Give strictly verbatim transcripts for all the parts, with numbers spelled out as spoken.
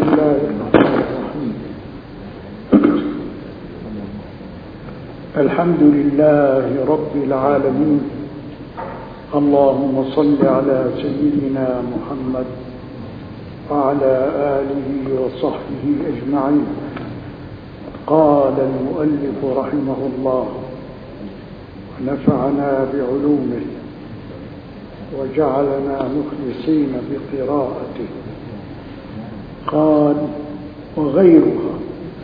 الله الرحمن الرحيم. الحمد لله رب العالمين. اللهم صل على سيدنا محمد وعلى آله وصحبه أجمعين. قال المؤلف رحمه الله ونفعنا بعلومه وجعلنا مخلصين بقراءته. قال وغيرها،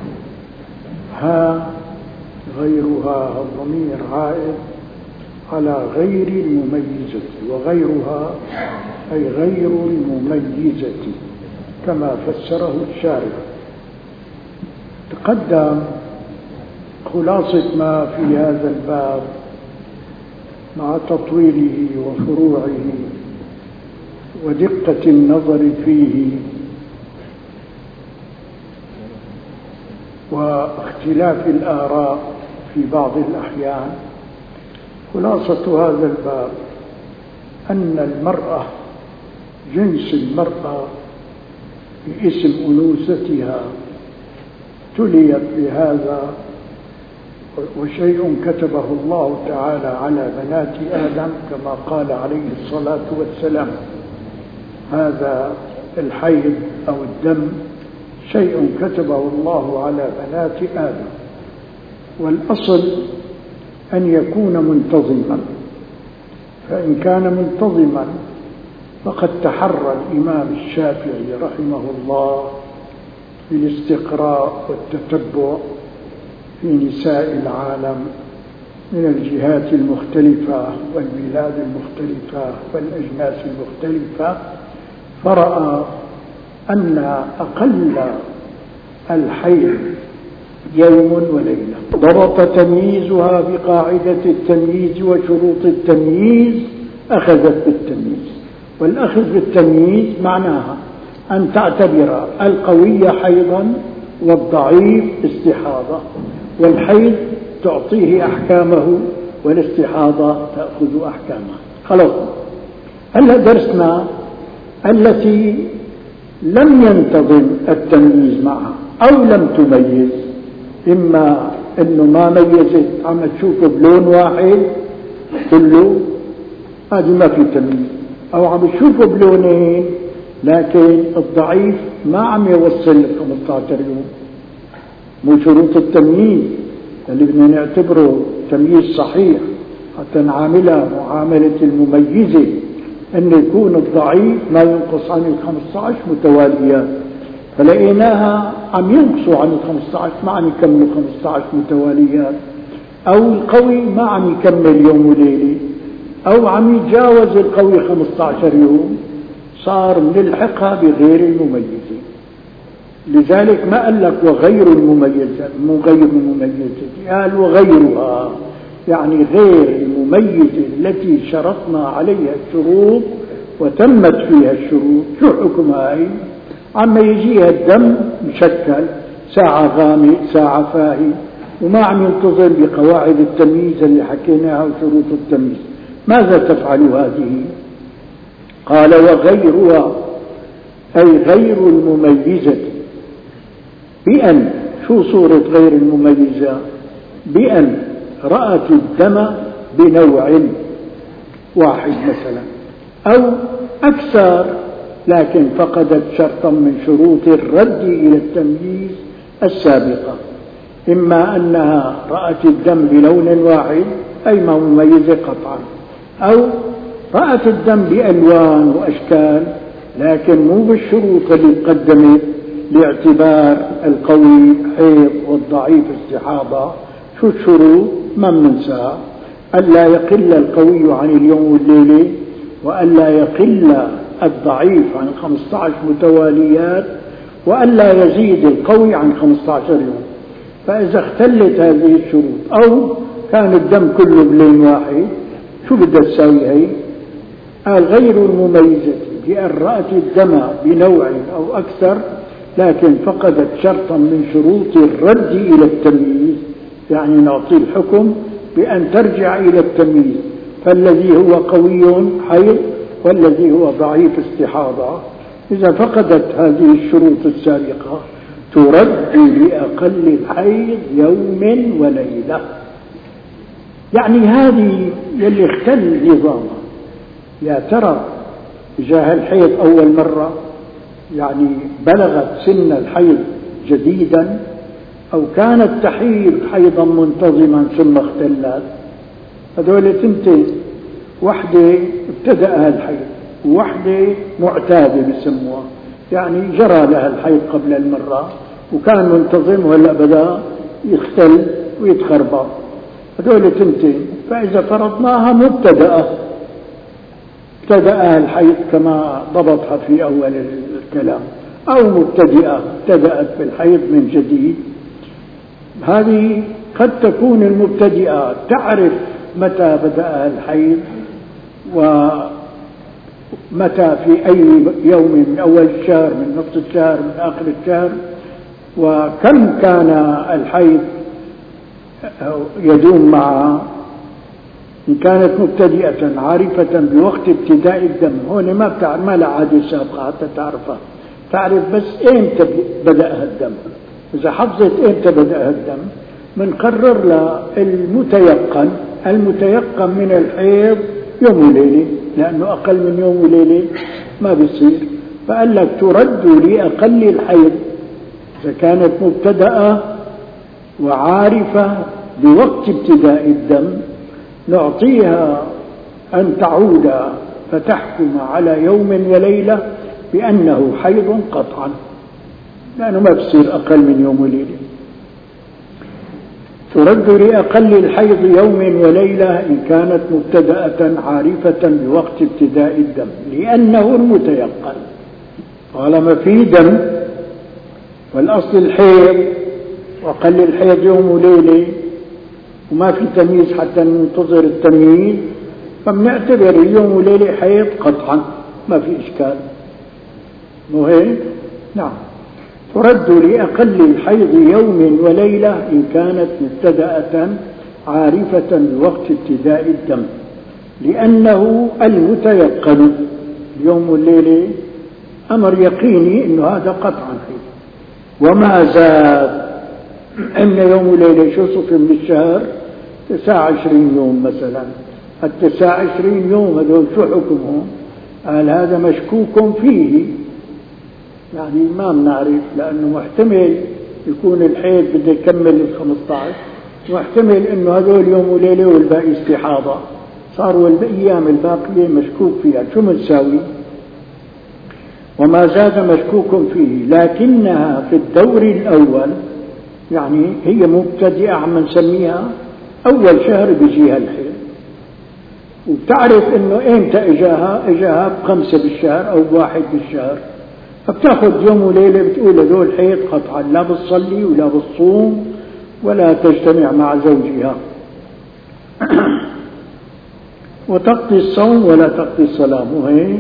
ها غيرها الضمير عائد على غير المميزة، وغيرها أي غير المميزة كما فسره الشارع. تقدم خلاصة ما في هذا الباب مع تطويله وفروعه ودقة النظر فيه واختلاف الآراء في بعض الأحيان. خلاصة هذا الباب أن المرأة جنس المرأة باسم أنوثتها تليت بهذا، وشيء كتبه الله تعالى على بنات آدم كما قال عليه الصلاة والسلام. هذا الحيض أو الدم شيء كتبه الله على بنات آدم، والأصل أن يكون منتظما، فإن كان منتظما فقد تحرى الإمام الشافعي رحمه الله بالاستقراء والتتبع في نساء العالم من الجهات المختلفة والبلاد المختلفة والأجناس المختلفة، فرأى أن أقل الحيض يوم وليلة. ضبط تمييزها بقاعدة التمييز وشروط التمييز، أخذت بالتمييز. والأخذ بالتمييز معناها أن تعتبر القوي حيضا والضعيف استحاضة، والحيض تعطيه أحكامه والاستحاضة تأخذ أحكامها. خلاص، هلا درسنا التي لم ينتظم التمييز معها أو لم تميز، إما أنه ما ميزت عم تشوفه بلون واحد كله، هذه ما في تمييز، أو عم تشوفه بلونين لكن الضعيف ما عم يوصل خمسة عشر يوم. مو شروط التمييز اللي بدنا نعتبره تمييز صحيح حتى نعاملها معاملة المميزة، أن يكون الضعيف ما ينقص عن الخمسة عشر متواليات، فلقيناها عم ينقصوا عن الخمسة عشر، ما عم يكملوا خمسة عشر متواليات، أو القوي ما عم يكمل يوم وليلة، أو عم يتجاوز القوي خمسة عشر يوم، صار نلحقها بغير المميزة. لذلك ما قال لك وغير المميزة، مو غير المميزة، قال وغيرها، يعني غير المميزة التي شرطنا عليها الشروط وتمت فيها الشروط. شو حكمها هي؟ عما يجيها الدم مشكل، ساعة غامق ساعة فاهي، وما عم ينتظم بقواعد التمييز اللي حكيناها وشروط التمييز. ماذا تفعل هذه؟ قال وغيرها أي غير المميزة، بأن شو صورة غير المميزة؟ بأن رأت الدم بنوع واحد مثلا أو أكثر، لكن فقدت شرطا من شروط الرد إلى التمييز السابقة. إما أنها رأت الدم بلون واحد أي ما مميزة قطعا، أو رأت الدم بألوان وأشكال لكن مو بالشروط اللي قدمت لاعتبار القوي حيض والضعيف استحاضة. شو الشروط؟ ما بننساها: ألا يقل القوي عن اليوم والليلة، وألا يقل الضعيف عن خمسة عشر متواليات، وألا يزيد القوي عن خمسة عشر يوم. فإذا اختلت هذه الشروط أو كان الدم كله بلون واحد، شو بدها تساوي هي؟ قال غير المميزة بأن رأت الدم بنوع أو أكثر لكن فقدت شرطا من شروط الرد إلى التمييز، يعني نعطي الحكم بأن ترجع إلى التمييز، فالذي هو قوي حيض والذي هو ضعيف استحاضة إذا فقدت هذه الشروط السابقة ترد لأقل الحيض يوم وليلة. يعني هذه يلي اختل نظامها. يا ترى جاء الحيض أول مرة يعني بلغت سن الحيض جديدا، أو كانت تحيض حيضا منتظما ثم اختلت. هذول تنتين، وحدة ابتدأها الحيض ووحدة معتادة بسموها، يعني جرى لها الحيض قبل المرة وكان منتظم ولا بدأ يختل ويتخربط. هذول تنتين. فإذا فرضناها مبتدأة ابتدأها الحيض كما ضبطها في أول الكلام، أو مبتدئة ابتدأت بالحيض من جديد، هذه قد تكون المبتدئة تعرف متى بدأها الحيض ومتى في أي يوم، من أول الشهر، من نصف الشهر، من آخر الشهر، وكم كان الحيض يدوم معها. إن كانت مبتدئة عارفة بوقت ابتداء الدم، هون ما بتعرف، ما لها عادة سابقة حتى تعرفها، تعرف بس إمتى بدأها الدم. إذا حفظت إمتى بدأها الدم منقرر لها المتيقن. المتيقن من الحيض يوم وليلة، لأنه أقل من يوم وليلة ما بيصير. فقال لك ترد لأقل الحيض إذا كانت مبتدأة وعارفة بوقت ابتداء الدم، نعطيها أن تعود فتحكم على يوم وليلة بأنه حيض قطعا، لأنه ما بصير أقل من يوم وليلة. ترد لأقل الحيض يوم وليلة إن كانت مبتدأة عارفة بوقت ابتداء الدم، لأنه المتيقن. طالما في دم والأصل الحيض وأقل الحيض يوم وليلة وما في تمييز حتى ننتظر التمييز، فبنعتبر اليوم وليلة حيض قطعا، ما في إشكال. مو هيك؟ نعم. ترد لأقل الحيض يوم وليلة إن كانت مبتدأة عارفة بوقت ابتداء الدم، لأنه المتيقن. اليوم والليلة أمر يقيني إنه هذا قطعا حيض. وما زاد إن يوم وليلة شو صفر من الشهر؟ تسعة وعشرين يوم مثلا. التسعة وعشرين يوم هذول شو حكمهم؟ قال هذا مشكوك فيه، يعني ما بنعرف، لأنه محتمل يكون الحيض بده يكمل ال خمسة عشر، واحتمل إنه هذول يوم وليلة والباقي استحاضة، صاروا الأيام الباقية مشكوك فيها. شو بنساوي؟ وما زاد مشكوك فيه، لكنها في الدور الأول، يعني هي مبتدئة عم نسميها أول شهر بيجيها الحيض، وبتعرف إنه إمتى إجاها، إجاها بخمسة بالشهر أو بواحد بالشهر، فبتاخذ يوم وليلة بتقول هذول حيض قطعا، لا بتصلي ولا بتصوم ولا تجتمع مع زوجها وتقضي الصوم ولا تقضي الصلاة. وهي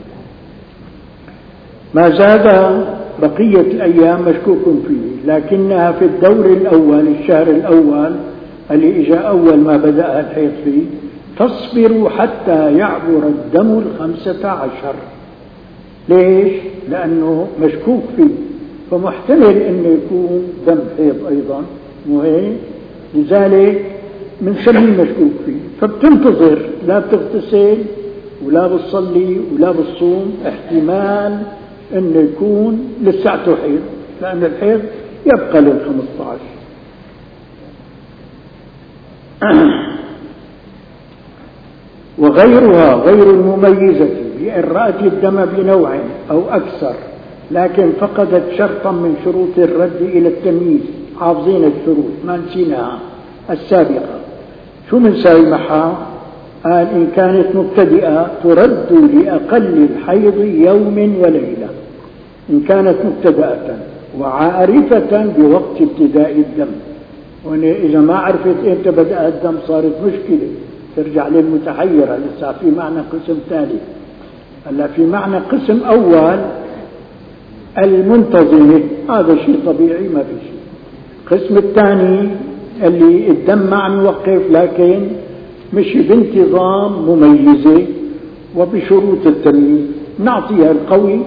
ما زاد بقية الأيام مشكوك فيه، لكنها في الدور الأول، الشهر الأول اللي إجا أول ما بدأ الحيض فيه، تصبر حتى يعبر الدم الخمسة عشر. ليش؟ لأنه مشكوك فيه، فمحتمل أنه يكون دم حيض أيضا، وهي لذلك بنسميه مشكوك فيه. فبتنتظر، لا بتغتسل ولا بتصلي ولا بتصوم، احتمال أنه يكون لساته حيض، لأن الحيض يبقى للخمسة عشر. وغيرها غير المميزة بأن رأت الدم بنوع أو أكثر، لكن فقدت شرطا من شروط الرد إلى التمييز. حافظين الشروط ما نسيناها السابقة. شو منساوي معها؟ قال إن كانت مبتدئة ترد لأقل الحيض يوم وليلة إن كانت مبتدأة وعارفة بوقت ابتداء الدم. وإذا ما عرفت إمتى بدأ الدم صارت مشكلة، ترجع للمتحيرة. لسه في معنى قسم ثالث. هلا في معنى قسم أول المنتظمة، هذا شيء طبيعي ما في شيء. القسم الثاني اللي الدم ما عم يوقف لكن مش بانتظام مميزة وبشروط التمييز، نعطيها القوي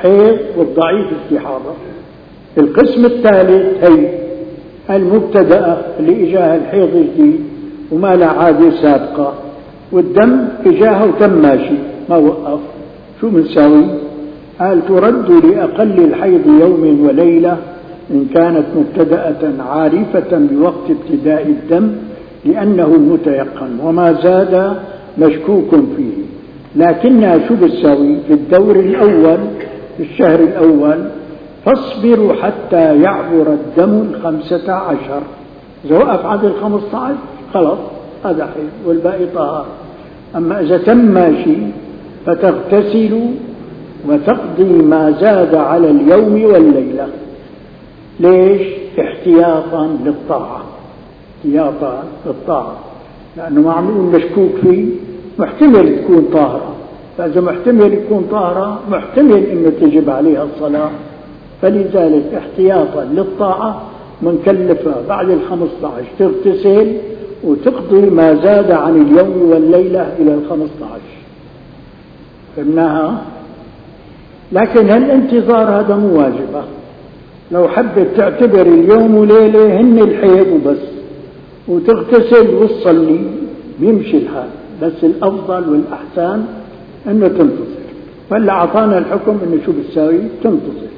حيض والضعيف استحاضة. القسم الثالث هي المبتدأة اللي إجاها الحيض جديد وما لا عادة سابقة والدم إجاها وتم ماشي ما وقف، شو بنساوي؟ قال ترد لأقل الحيض يوم وليلة إن كانت مبتدأة عارفة بوقت ابتداء الدم لأنه متيقن، وما زاد مشكوك فيه. لكنها شو بتساوي؟ في الدور الأول في الشهر الأول فاصبروا حتى يعبر الدم الخمسة عشر، إذا وقف عند الخمسة عشر خلاص هذا حيض والباقي طهارة. أما إذا تم ماشي فتغتسلوا وتقضي ما زاد على اليوم والليلة. ليش؟ احتياطا للطاعة، احتياطا للطاعة، لأنه معمول مشكوك فيه، محتمل تكون طاهرة، فإذا محتمل يكون طاهرة محتمل أنه تجب عليها الصلاة، فلذلك احتياطا للطاعة منكلفة بعد الخمسة عشر تغتسل وتقضي ما زاد عن اليوم والليلة إلى الخمسة عشر. فهمناها؟ لكن هالانتظار هذا مو واجبة، لو حبت تعتبر اليوم وليلة هن الحيض وبس وتغتسل وتصلي بيمشي الحال، بس الأفضل والأحسن أنه تنتظر. فلا أعطانا الحكم أنه شو بتساوي؟ تنتظر.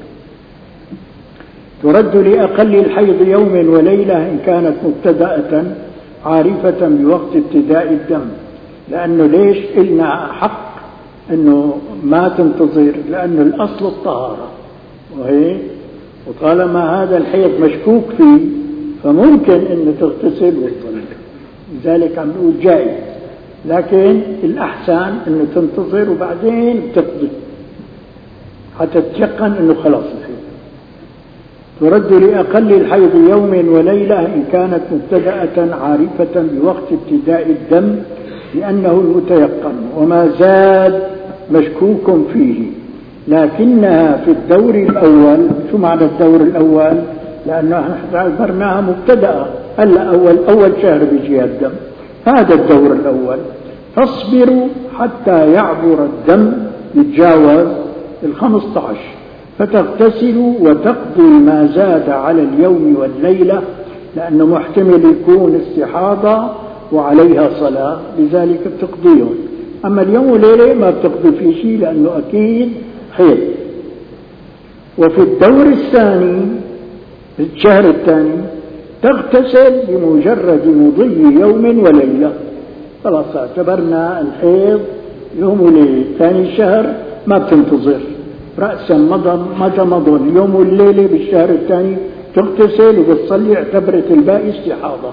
ترد لأقل الحيض يوم وليلة إن كانت مبتدأة عارفة بوقت ابتداء الدم. لأنه ليش إلنا حق أنه ما تنتظر؟ لأنه الأصل الطهارة، وهي وطالما هذا الحيض مشكوك فيه فممكن أن تغتسل وتصلي، لذلك عم نقول جائز، لكن الأحسن أنه تنتظر وبعدين تقضي حتى تتيقن أنه خلاص الحيض. ترد لأقل الحيض يوم وليلة إن كانت مبتدأة عارفة بوقت ابتداء الدم لأنه المتيقن، وما زاد مشكوك فيه. لكنها في الدور الأول. شو معنى الدور الأول؟ لأنه اعتبرناها مبتدأة، هلا أول أول شهر بيجي الدم، هذا الدور الأول. فاصبروا حتى يعبر الدم يتجاوز الخمسة عشر فتغتسلوا وتقضي ما زاد على اليوم والليلة، لأنه محتمل يكون استحاضة وعليها صلاة، لذلك بتقضيهم. أما اليوم والليلة ما بتقضي فيه شيء لأنه أكيد حيض. وفي الدور الثاني في الشهر الثاني تغتسل بمجرد مضي يوم وليلة، خلاص اعتبرنا الحيض يوم وليلة. ثاني شهر ما بتنتظر، رأسا مضى مضى مضى اليوم والليلة بالشهر الثاني تغتسل وبتصلي، اعتبرت الباقي استحاضة.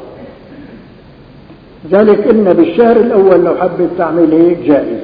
ذلك قلنا بالشهر الأول لو حبيت تعمل هيك جائز.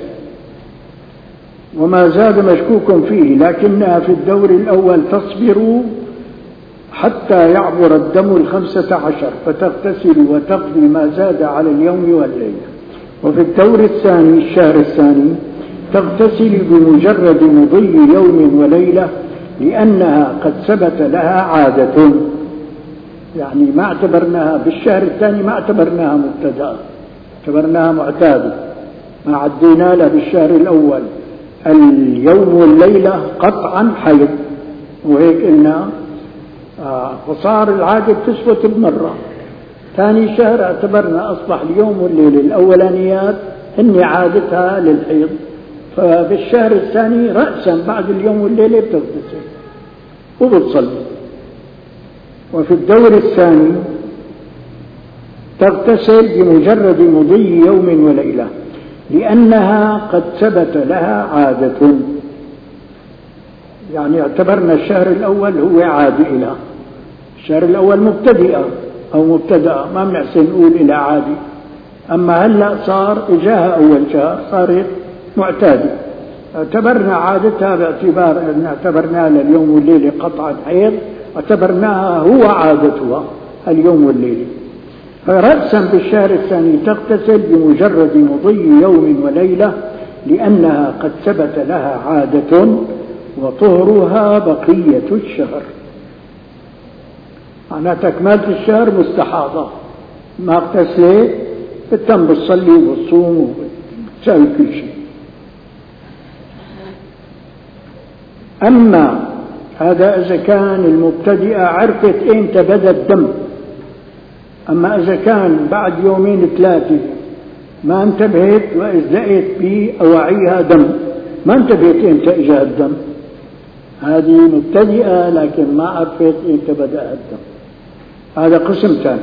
وما زاد مشكوك فيه. لكنها في الدور الأول تصبروا حتى يعبر الدم الخمسة عشر فتغتسل وتقضي ما زاد على اليوم والليلة. وفي الدور الثاني الشهر الثاني تغتسل بمجرد مضي يوم وليلة لأنها قد ثبت لها عادة، يعني ما اعتبرناها بالشهر الثاني ما اعتبرناها مبتدأة، اعتبرناها معتادة، ما عدينا لها بالشهر الأول اليوم والليلة قطعا حيض، وهيك قلنا آه وصار العادة بتثبت بمرة. ثاني شهر اعتبرنا أصبح اليوم والليلة الأولانيات هن عادتها للحيض، فبالشهر الثاني رأسا بعد اليوم والليلة بتغتسل وبتصلي. وفي الدور الثاني تغتسل بمجرد مضي يوم وليلة لأنها قد ثبت لها عادة، يعني اعتبرنا الشهر الأول هو عادة لها، الشهر الأول مبتدئة أو مبتدأة ما بنحسن نقول إلى عادة. أما هلأ صار إجاها أول شهر صارت معتادة، اعتبرنا عادتها باعتبار أن اعتبرناها لليوم والليلة قطعا حيض، اعتبرناها هو عادتها اليوم والليلة. فرأسا بالشهر الثاني تغتسل بمجرد مضي يوم وليلة لأنها قد ثبت لها عادة وطهرها بقية الشهر. معناها تكملة الشهر مستحاضة، ما اغتسلت بتم بتصلي وبتصوم وبتسوي كل شيء. أما هذا إذا كان المبتدئة عرفت إمتى بدأ الدم. أما إذا كان بعد يومين ثلاثة ما انتبهت وإزدقت بأواعيها دم، ما انتبهت إمتى إجا الدم، هذه مبتدئة لكن ما عرفت إمتى بدأ الدم، هذا قسم ثاني.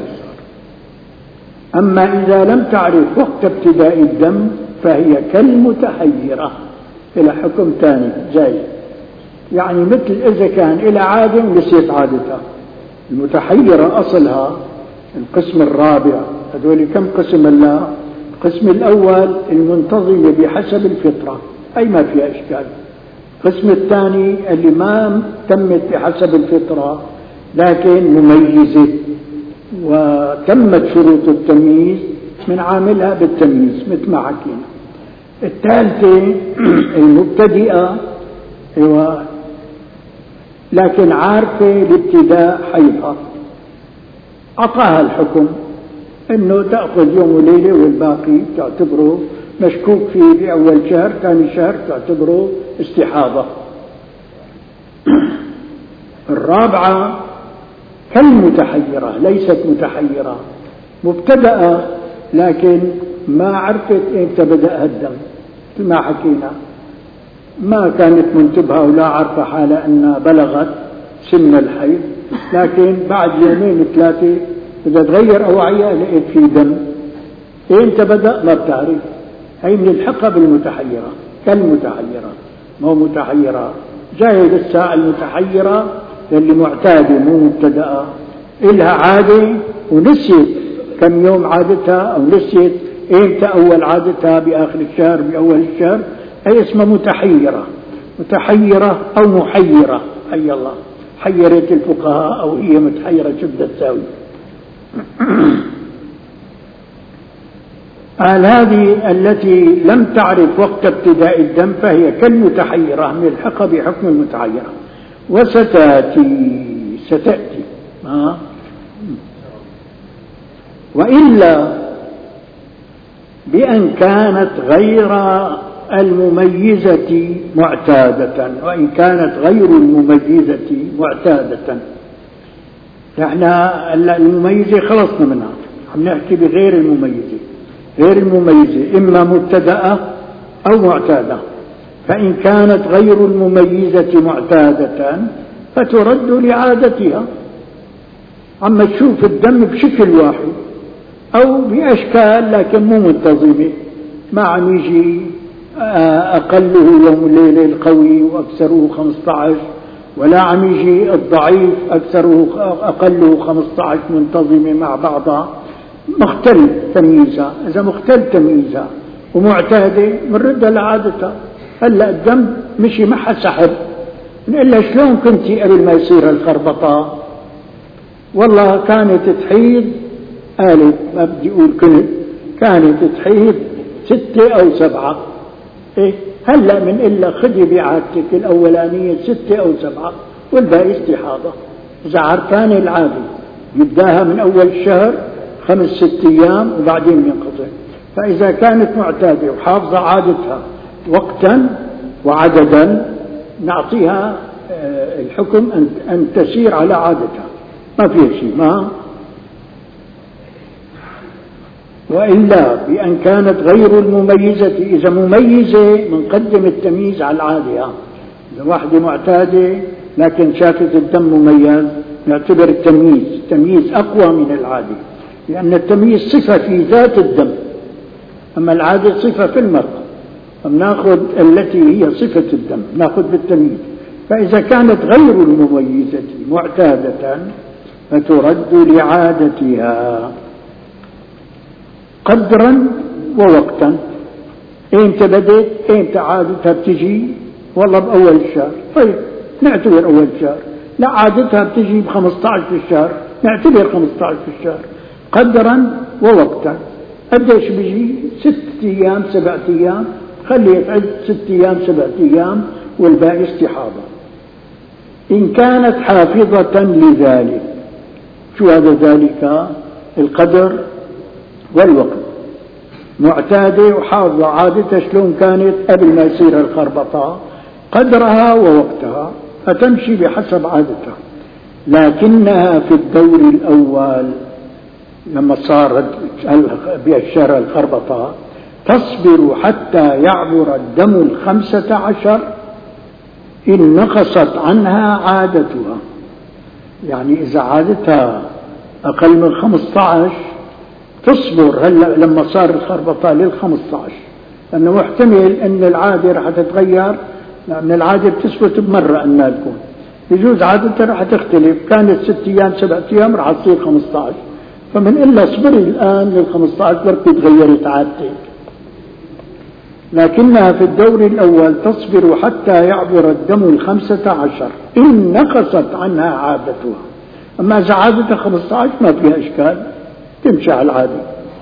أما إذا لم تعرف وقت ابتداء الدم فهي كالمتحيرة، إلى حكم ثاني جاي. يعني مثل إذا كان إلى عادة ونسيت عادتها. المتحيرة أصلها القسم الرابع. هذول كم قسم الله؟ القسم الأول المنتظمة بحسب الفطرة، أي ما فيها إشكال. القسم الثاني اللي ما تمت بحسب الفطرة لكن مميزة وتمت شروط التمييز من عاملها بالتمييز مثل ما حكينا. الثالثة المبتدئة ايوه لكن عارفة الابتداء حيضها، أعطاها الحكم انه تأخذ يوم وليلة والباقي تعتبره مشكوك فيه بأول شهر، ثاني شهر تعتبره استحاضة. الرابعة كالمتحيرة، ليست متحيرة، مبتدأة لكن ما عرفت امتى بدأ الدم مثل ما حكينا، ما كانت منتبهة ولا عارفة حالها أنها بلغت سن الحيض، لكن بعد يومين ثلاثة بدها تغير أوعية لقيت في دم، امتى بدأ ما بتعرف. هي بنلحقها بالمتحيرة كالمتحيرة، ما هو متحيرة جاي لسه المتحيرة اللي معتادة مو مبتدأة، إلها عادة ونسيت كم يوم عادتها أو نسيت إمتى أول عادتها بآخر الشهر بأول الشهر، هي اسمها متحيرة. متحيرة أو محيرة، حي الله، حيرت الفقهاء أو هي متحيرة شو بدها تساوي. قال هذه التي لم تعرف وقت ابتداء الدم فهي كالمتحيرة، ملحقة بحكم المتحيرة. وستأتي ستأتي آه. وإلا بأن كانت غير المميزة معتادة، وإن كانت غير المميزة معتادة. احنا المميزة خلصنا منها، عم نحكي بغير المميزة. غير المميزة إما مبتدأة أو معتادة، فإن كانت غير المميزة معتادة فترد لعادتها. عم تشوف الدم بشكل واحد أو بأشكال لكن مو منتظمة، ما عم يجي أقله يوم الليل القوي وأكثره خمسة عشر، ولا عم يجي الضعيف أكثره أقله خمسة عشر منتظمة مع بعضها، مختلف تمييزها. إذا مختلف تمييزها ومعتادة بنردها لعادتها. هلا الدم مشي معها سحب، نقول لها شلون كنتي قبل ما يصير الخربطة؟ والله كانت تحيض، قالت ما بدي أقول كنت، كانت تحيض ستة أو سبعة. إيه هلا بنقول لها خذي بعادتك الأولانية ستة أو سبعة والباقي استحاضة. إذا عرفان العادة يبداها من أول الشهر خمس ست أيام وبعدين ينقطع. فإذا كانت معتادة وحافظة عادتها وقتا وعددا نعطيها الحكم أن تسير على عادتها، ما فيها شيء. ما وإلا بأن كانت غير المميزة، إذا مميزة بنقدم التمييز على العادة. إذا واحدة معتادة لكن شافت الدم مميز نعتبر التمييز التمييز أقوى من العادة، لأن التمييز صفة في ذات الدم، أما العادة صفة في المرأة، فبناخذ التي هي صفة الدم ناخذ بالتمييز. فإذا كانت غير المميزة معتادة فترد لعادتها قدرا ووقتا. ايمتى بدت ايمتى عادتها بتجي؟ والله بأول الشهر، طيب نعتبر أول الشهر. لا عادتها بتجي بخمسة عشر في الشهر، نعتبر خمسة عشر في الشهر. قدرا ووقتا قديش بيجي؟ ست أيام سبعة أيام، خليه يتعد ست أيام سبعة أيام والباقي استحاضة. إن كانت حافظة لذلك، شو هذا ذلك؟ القدر والوقت. معتادة وحافظة عادتها شلون كانت قبل ما يصير الخربطة، قدرها ووقتها، فتمشي بحسب عادتها. لكنها في الدور الأول لما صارت بأشهر الخربطة تصبر حتى يعبر الدم الخمسة عشر إن نقصت عنها عادتها. يعني إذا عادتها أقل من خمسة عشر تصبر هلا لما صار الخربطة للخمسة عشر، لأنه محتمل أن العادة رح تتغير، لأن العادة بتثبت بمرة أنها تكون، يجوز عادتها رح تختلف، كانت ست أيام سبعة أيام رح تصير خمسة عشر، فمن إلا اصبري الآن للخمسة عشر بركي تغيرت عادتك. لكنها في الدور الأول تصبر حتى يعبر الدم الخمسة عشر إن نقصت عنها عادتها. أما إذا عادتها خمسة عشر ما فيها إشكال، تمشي على العادة.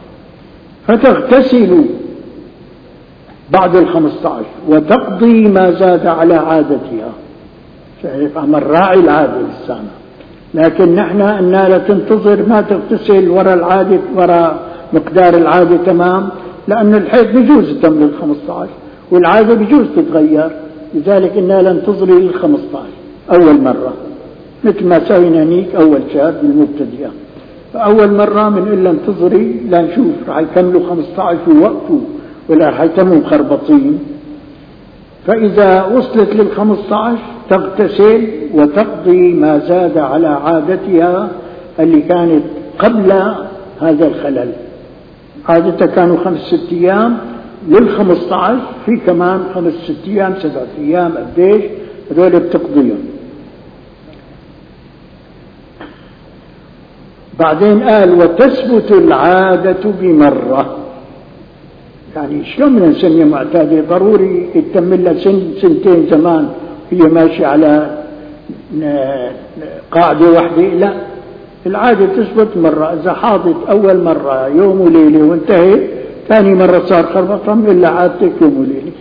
فتغتسل بعد الخمسة عشر وتقضي ما زاد على عادتها. شايف عم نراعي العادة للسنة، لكن نحن أنها لا تنتظر ما تغتسل وراء العادة وراء مقدار العادة تمام، لأن الحيض بيجوز الدم للخمسة عشر والعادة بيجوز تتغير، لذلك إنها لا تنتظري للخمسة عشر أول مرة، مثل ما سوينا هنيك أول شهر بالمبتدئة. فأول مرة من إلا انتظري لا نشوف رح يكملوا خمسة عشر ووقفوا ولا رح يتموا مخربطين. فإذا وصلت للخمسة عشر تغتسل وتقضي ما زاد على عادتها اللي كانت قبل هذا الخلل. عادتها كانوا خمس ست أيام، للخمسة عشر في كمان خمس ست أيام سبعة أيام قديش هذول بتقضيهم. بعدين قال وتثبت العادة بمرة. يعني شلون بدنا نسميها معتادة؟ ضروري يتم لها سن سنتين زمان هي ماشية على قاعدة واحدة؟ لا، العادة تثبت مرة. إذا حاضت أول مرة يوم وليلة وانتهت، ثاني مرة صار خربطة إلا عادتك يوم وليلة.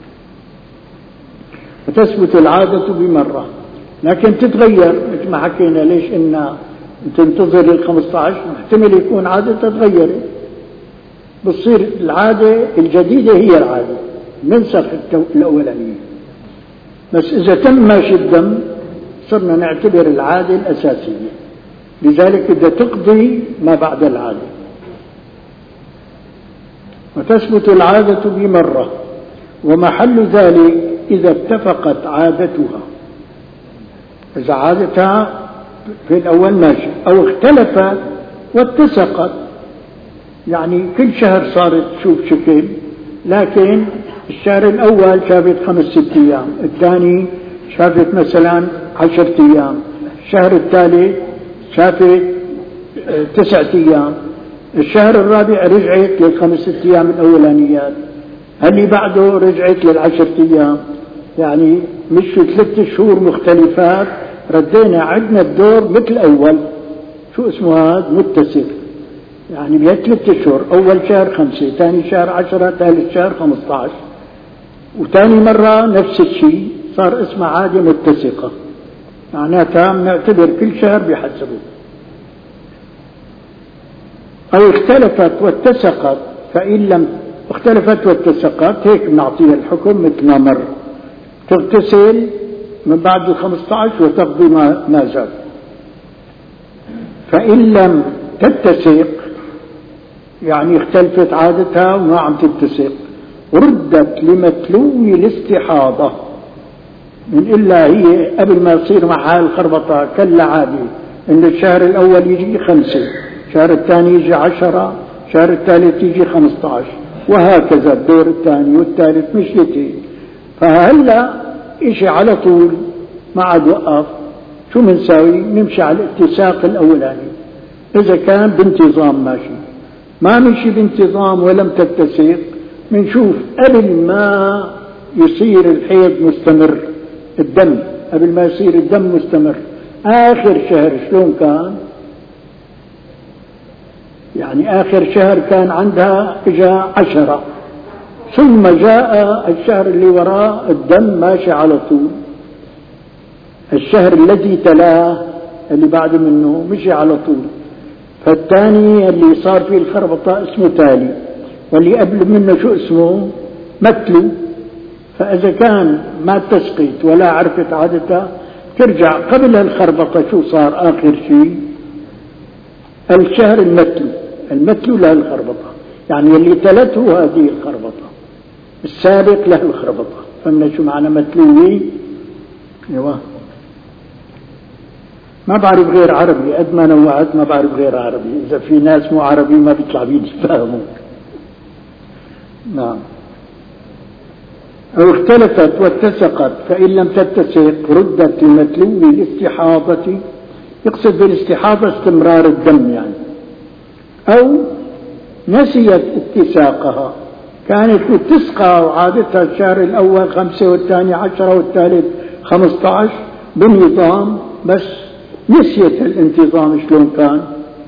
وتثبت العادة بمرة، لكن تتغير مثل ما حكينا. ليش؟ إن تنتظر للخمسة عشر محتمل يكون عادتها تغيرت، بتصير العادة الجديدة هي العادة، ننسخ الأولانية. بس إذا تم ماشي الدم صرنا نعتبر العادة الأساسية، لذلك بدها تقضي ما بعد العادة. وتثبت العادة بمرة، ومحل ذلك إذا اتفقت عادتها. إذا عادتها في الأول ماشي أو اختلفت واتسقت، يعني كل شهر صارت تشوف شكل، لكن الشهر الأول شافت خمس ست أيام، الثاني شافت مثلا عشرة أيام، الشهر الثالث شافت تسعة أيام، الشهر الرابع رجعت للخمس ست أيام الأولانيات، اللي بعده رجعت للعشرة أيام. يعني مش ثلاث شهور مختلفات، ردينا عدنا الدور مثل أول. شو اسمه هذا؟ متسق. يعني بها ثلاث شهور، أول شهر خمسة، ثاني شهر عشرة، ثالث شهر خمسة عشر، وثاني مرة نفس الشيء، صار اسمها عادة متسقة. معناتها نعتبر كل شهر بحسبه. أو اختلفت واتسقت، فإن لم اختلفت واتسقت هيك بنعطيها الحكم مثل ما مر، تغتسل من بعد الخمسة عشر وتقضي ما زاد. فإن لم تتسق، يعني اختلفت عادتها وما عم تتسق، ردت لمتلو الاستحاضة. من إلا هي قبل ما يصير معها الخربطة كالعادة، إن الشهر الأول يجي خمسة، الشهر الثاني يجي عشرة، الشهر الثالث يجي خمسة عشر، وهكذا الدور الثاني والثالث مشيتين. فهلا إشي على طول ما عاد وقف، شو منساوي؟ نمشي على الاتساق الأولاني. إذا كان بانتظام ماشي، ما مشي بانتظام ولم تتسق، منشوف قبل ما يصير الحيض مستمر، الدم قبل ما يصير الدم مستمر، آخر شهر شلون كان؟ يعني آخر شهر كان عندها إجا عشرة، ثم جاء الشهر اللي وراه الدم ماشي على طول، الشهر الذي تلاه اللي بعد منه مشي على طول، فالثاني اللي صار فيه الخربطة اسمه تالي، واللي قبل منه شو اسمه؟ متلو. فإذا كان ما تسقيت ولا عرفت عادتها ترجع قبل الخربطة. شو صار آخر شيء؟ الشهر المتلو، المتلو له الخربطة، يعني اللي تلته هذه الخربطة، السابق له الخربطة. فهمنا شو معنى متلوي؟ ايوه ما بعرف غير عربي، قد ما نوعت ما بعرف غير عربي. إذا في ناس مو عربي ما بيطلع بيتفاهموا. نعم. أو اختلفت واتسقت، فإن لم تتسق ردت لمتلو الاستحاضة، يقصد بالاستحاضة استمرار الدم يعني. أو نسيت اتساقها، كانت تسقى وعادتها الشهر الأول خمسة والثاني عشرة والثالث خمسة عشر بنظام، بس نسيت الانتظام شلون كان.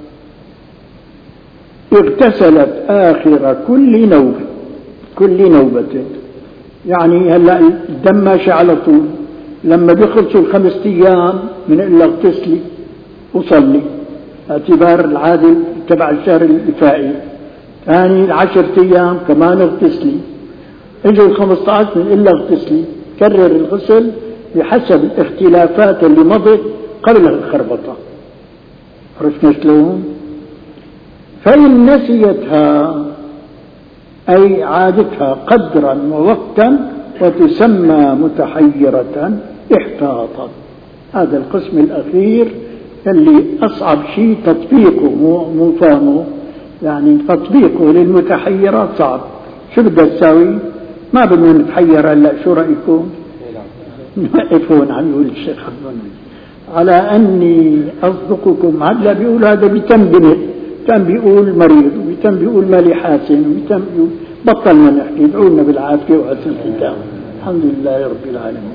اغتسلت آخر كل نوبة، كل نوبة يعني هلا الدم ماشي على طول، لما بيخلصوا الخمس أيام من إلا اغتسلي وصلي اعتبار العادل تبع الشهر الإفائي. ثاني العشر أيام كمان اغتسلي، اجوا الخمسة عشر من إلا اغتسلي. كرر الغسل بحسب الاختلافات اللي مضت قبل الخربطة. عرفنا شلون؟ فإن نسيتها أي عادتها قدرا ووقتا وتسمى متحيرة احتاطت. هذا القسم الأخير اللي أصعب شيء تطبيقه مو فهمه، يعني تطبيقه للمتحيرات صعب. شو بدها تساوي؟ ما بدنا نتحير هلا، شو رأيكم؟ نوقفون عم يقول الشيخ على أني أصدقكم. هلا بيقول هذا بيتم كان بيقول مريض، وبيتم بيقول مالي حاسن، وبيتم بيقول بطلنا نحكي. ادعوا لنا بالعافية وحسن الختام. الحمد لله رب العالمين.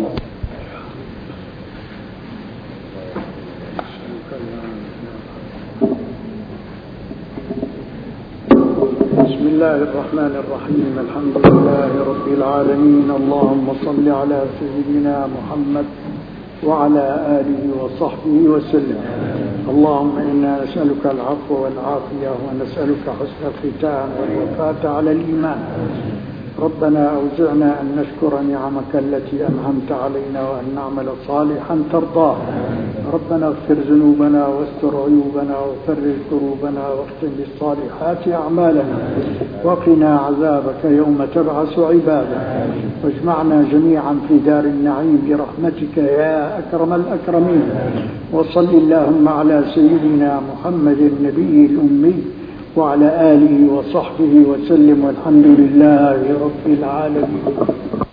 بسم الله الرحمن الرحيم. الحمد لله رب العالمين. اللهم صل على سيدنا محمد وعلى آله وصحبه وسلم. اللهم إنا نسألك العفو والعافية ونسألك حسن الختام والوفاة على الإيمان. ربنا أوزعنا أن نشكر نعمك التي أنعمت علينا وأن نعمل صالحا ترضاه. ربنا اغفر ذنوبنا واستر عيوبنا وفرج كروبنا واختم بالصالحات أعمالنا وقنا عذابك يوم تبعث عبادك. واجمعنا جميعا في دار النعيم برحمتك يا أكرم الأكرمين. وصل اللهم على سيدنا محمد النبي الأمي وعلى آله وصحبه وسلم، والحمد لله رب العالمين.